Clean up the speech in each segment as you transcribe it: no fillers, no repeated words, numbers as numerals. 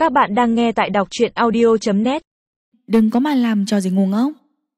Các bạn đang nghe tại đọc truyện audio.net. Đừng có mà làm trò gì ngu ngốc.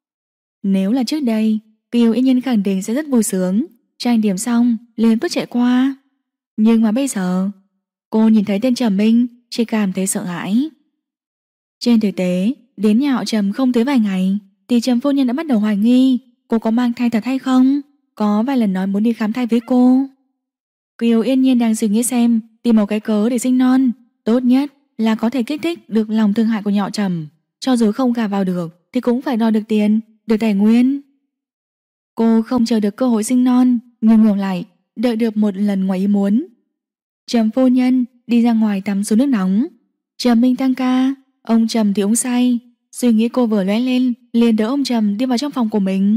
Nếu là trước đây, Kiều Yên Nhiên khẳng định sẽ rất vui sướng, trang điểm xong liền bước chạy qua. Nhưng mà bây giờ, cô nhìn thấy tên Trầm Minh chỉ cảm thấy sợ hãi. Trên thực tế, đến nhà họ Trầm không tới vài ngày thì Trầm phu nhân đã bắt đầu hoài nghi cô có mang thai thật hay không. Có vài lần nói muốn đi khám thai với cô. Kiều Yên Nhiên đang suy nghĩ xem tìm một cái cớ để sinh non, tốt nhất là có thể kích thích được lòng thương hại của nhà họ Trầm. Cho dù không gả vào được thì cũng phải đòi được tiền, được tài nguyên. Cô không chờ được cơ hội sinh non, nhưng ngược lại đợi được một lần ngoài ý muốn. Trầm phu nhân đi ra ngoài tắm suối nước nóng. Trầm Minh tăng ca, ông Trầm thì uống say. Suy nghĩ cô vừa lóe lên, liền đỡ ông Trầm đi vào trong phòng của mình.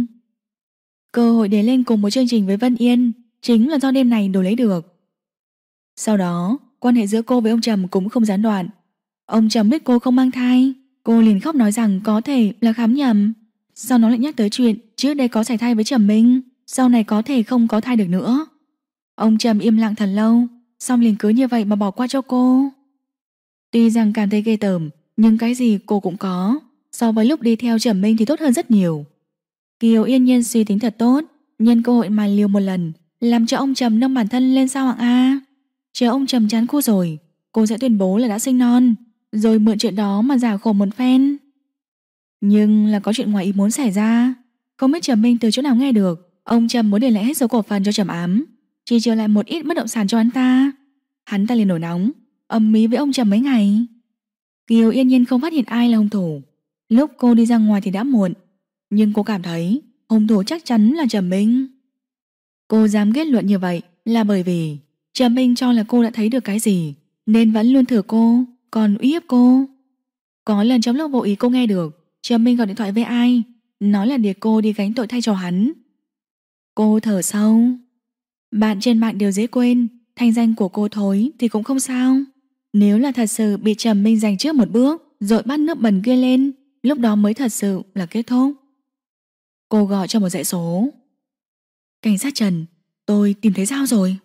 Cơ hội để lên cùng một chương trình với Vân Yên chính là do đêm này đổi lấy được. Sau đó, quan hệ giữa cô với ông Trầm cũng không gián đoạn. Ông Trầm biết cô không mang thai, cô liền khóc nói rằng có thể là khám nhầm. Sau đó lại nhắc tới chuyện trước đây có sảy thai với Trầm Minh, sau này có thể không có thai được nữa. Ông Trầm im lặng thật lâu, xong liền cứ như vậy mà bỏ qua cho cô. Tuy rằng cảm thấy ghê tởm, nhưng cái gì cô cũng có. So với lúc đi theo Trầm Minh thì tốt hơn rất nhiều. Kiều Yên Nhiên suy tính thật tốt, nhân cơ hội mà liều một lần, làm cho ông Trầm nâng bản thân lên sao hạng A. Chờ ông Trầm chán cô rồi, cô sẽ tuyên bố là đã sinh non, rồi mượn chuyện đó mà giả khổ một phen. Nhưng là có chuyện ngoài ý muốn xảy ra. Không biết Trầm Minh từ chỗ nào nghe được ông Trầm muốn để lại hết số cổ phần cho Trầm Ám, chỉ trừ lại một ít bất động sản cho hắn ta. Hắn ta liền nổi nóng, ầm ĩ với ông Trầm mấy ngày. Kiều Yên Nhiên không phát hiện ai là hung thủ. Lúc cô đi ra ngoài thì đã muộn, nhưng cô cảm thấy hung thủ chắc chắn là Trầm Minh. Cô dám kết luận như vậy là bởi vì Trầm Minh cho là cô đã thấy được cái gì, nên vẫn luôn thử cô, còn uy hiếp cô. Có lần trong lúc vô ý cô nghe được Trầm Minh gọi điện thoại với ai, nói là để cô đi gánh tội thay cho hắn. Cô thở sâu. Bạn trên mạng đều dễ quên, thanh danh của cô thối thì cũng không sao. Nếu là thật sự bị Trầm Minh giành trước một bước rồi bắt nước bẩn kia lên, lúc đó mới thật sự là kết thúc. Cô gọi cho một dãy số. Cảnh sát Trần, tôi tìm thấy Giao rồi.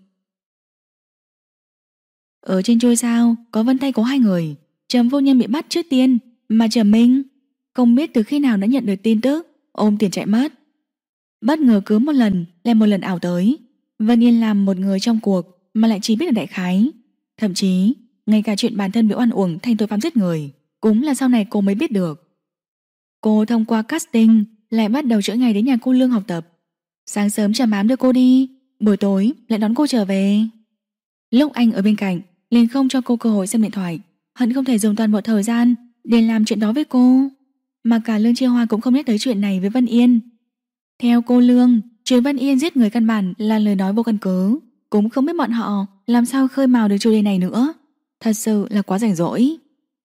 Ở trên trôi sao có vân tay của hai người. Trầm vô nhân bị bắt trước tiên, mà Trầm Minh không biết từ khi nào đã nhận được tin tức ôm tiền chạy mất. Bất ngờ cứ một lần lại một lần ảo tới. Vân Yên làm một người trong cuộc mà lại chỉ biết là đại khái. Thậm chí ngay cả chuyện bản thân bị oan uổng thành tội phạm giết người cũng là sau này cô mới biết được. Cô thông qua casting lại bắt đầu chữa ngày đến nhà cô Lương học tập. Sáng sớm Trầm Ám đưa cô đi, buổi tối lại đón cô trở về. Lúc anh ở bên cạnh liền không cho cô cơ hội xem điện thoại, hận không thể dùng toàn bộ thời gian để làm chuyện đó với cô. Mà cả Lương Chiêu Hoa cũng không nhắc tới chuyện này với Vân Yên. Theo cô Lương, chuyện Vân Yên giết người căn bản là lời nói vô căn cứ. Cũng không biết bọn họ làm sao khơi mào được chủ đề này nữa. Thật sự là quá rảnh rỗi.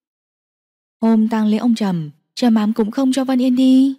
Hôm tang lễ ông Trầm, Trầm Ám cũng không cho Vân Yên đi.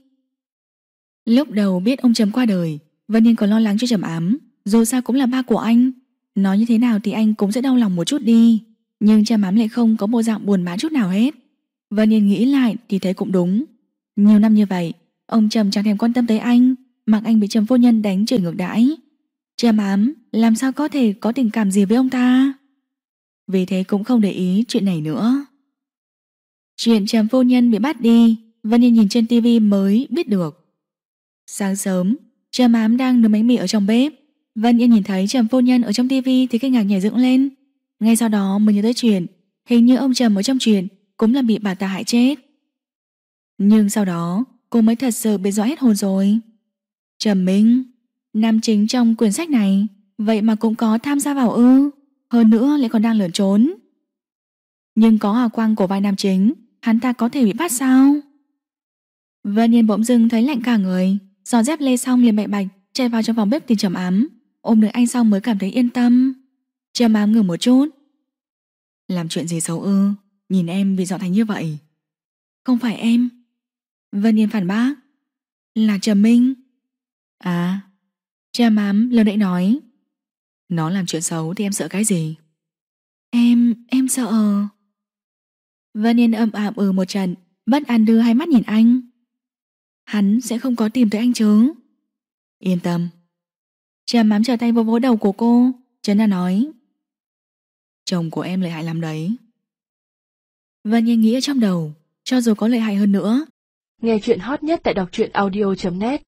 Lúc đầu biết ông Trầm qua đời, Vân Yên còn lo lắng cho Trầm Ám, dù sao cũng là ba của anh, nói như thế nào thì anh cũng sẽ đau lòng một chút đi. Nhưng Trầm Ám lại không có bộ dạng buồn bã chút nào hết. Vân Yên nghĩ lại thì thấy cũng đúng. Nhiều năm như vậy, ông Trầm chẳng thèm quan tâm tới anh, mặc anh bị Trầm phu nhân đánh chửi ngược đãi. Trầm Ám làm sao có thể có tình cảm gì với ông ta. Vì thế cũng không để ý chuyện này nữa. Chuyện Trầm phu nhân bị bắt đi, Vân Yên nhìn trên tivi mới biết được. Sáng sớm, Trầm Ám đang nướng bánh mì ở trong bếp. Vân Yên nhìn thấy Trầm phu nhân ở trong tivi thì kinh ngạc nhảy dựng lên. Ngay sau đó mới nhớ tới chuyện hình như ông Trầm ở trong chuyện cũng là bị bà ta hại chết. Nhưng sau đó cô mới thật sự bị dọa hết hồn rồi. Trầm Minh, nam chính trong quyển sách này, vậy mà cũng có tham gia vào ư? Hơn nữa lại còn đang lẩn trốn. Nhưng có hào quang của vai nam chính, hắn ta có thể bị bắt sao? Vân Yên bỗng dưng thấy lạnh cả người, dọn dép lê xong liền bậy bạch chạy vào trong phòng bếp tìm Trầm Ám. Ôm được anh xong mới cảm thấy yên tâm. Trầm Ám ngừng một chút. Làm chuyện gì xấu ư? Nhìn em bị dọn thành như vậy. Không phải em. Vân Yên phản bác. Là Trầm Minh. À. Trầm Ám lơ đễnh nói. Nó làm chuyện xấu thì em sợ cái gì? Em sợ. Vân Yên ậm ạm một trận, bất an đưa hai mắt nhìn anh. Hắn sẽ không có tìm tới anh chứ? Yên tâm. Trầm Ám trở tay vô vỗ đầu của cô, trấn an nói. Chồng của em lợi hại lắm đấy. Vân Yên nghĩ ở trong đầu, cho dù có lợi hại hơn nữa. Nghe chuyện hot nhất tại đọc truyện audio.net